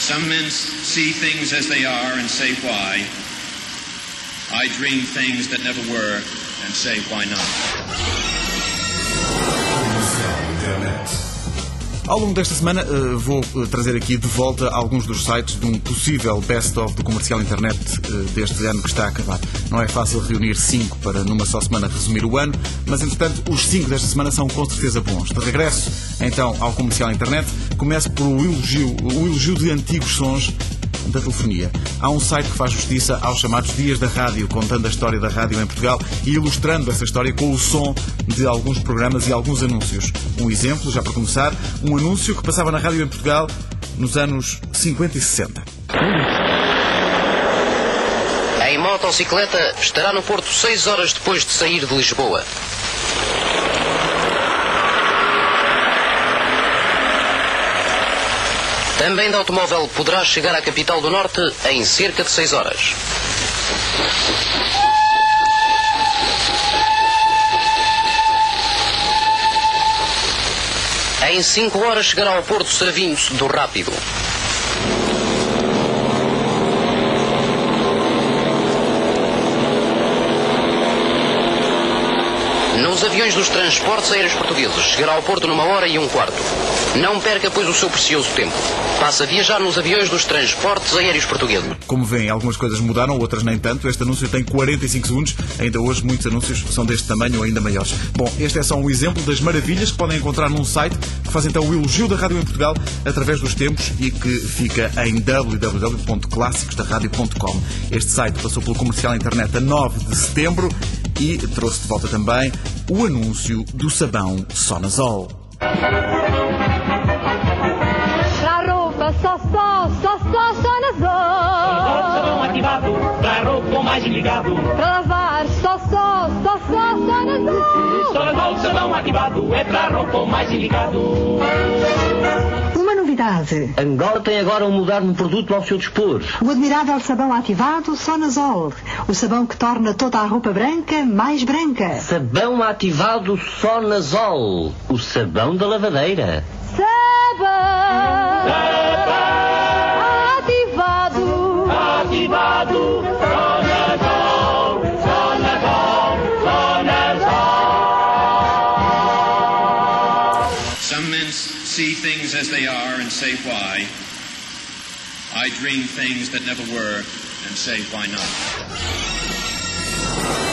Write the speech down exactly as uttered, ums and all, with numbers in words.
Some men see things as they are and say why. I dream things that never were and say why not. Ao longo desta semana uh, vou uh, trazer aqui de volta alguns dos sites de um possível best-of do comercial internet uh, deste ano que está a acabar. Não é fácil reunir cinco para numa só semana resumir o ano, mas entretanto os cinco desta semana são com certeza bons. De regresso então ao comercial internet, começo por um elogio, um elogio de antigos sons da telefonia. Há um site que faz justiça aos chamados Dias da Rádio, contando a história da rádio em Portugal e ilustrando essa história com o som de alguns programas e alguns anúncios. Um exemplo, já para começar, um anúncio que passava na rádio em Portugal nos anos cinquenta e sessenta. Em motocicleta estará no Porto seis horas depois de sair de Lisboa. Também de automóvel poderá chegar à capital do Norte em cerca de seis horas. Em cinco horas chegará ao Porto servindo-se do rápido. Nos aviões dos transportes aéreos portugueses chegará ao Porto numa hora e um quarto. Não perca, pois, o seu precioso tempo. Passa a viajar nos aviões dos transportes aéreos portugueses. Como veem, algumas coisas mudaram, outras nem tanto. Este anúncio tem quarenta e cinco segundos. Ainda hoje, muitos anúncios são deste tamanho ou ainda maiores. Bom, este é só um exemplo das maravilhas que podem encontrar num site que faz então o elogio da rádio em Portugal através dos tempos e que fica em w w w ponto clássicos da rádio ponto com. Este site passou pelo comercial internet a nove de setembro e trouxe de volta também o anúncio do sabão Sonazol. Para roupa só, só, só, só Sonazol. Sabão ativado, para roupa mais ligado. Para lavar só, só, só, só Sonazol. Sonazol, sabão ativado, é para roupa mais ligado. Uma novidade. Angola tem agora um moderno produto ao seu dispor. O admirável sabão ativado Sonazol. O sabão que torna toda a roupa branca mais branca. Sabão ativado Sonazol. O sabão da lavadeira. Sabão Sabão ativado. ativado, Sonazol, Sonazol, Sonazol. Some men see things as they are and say why. I dream things that never were and say why not.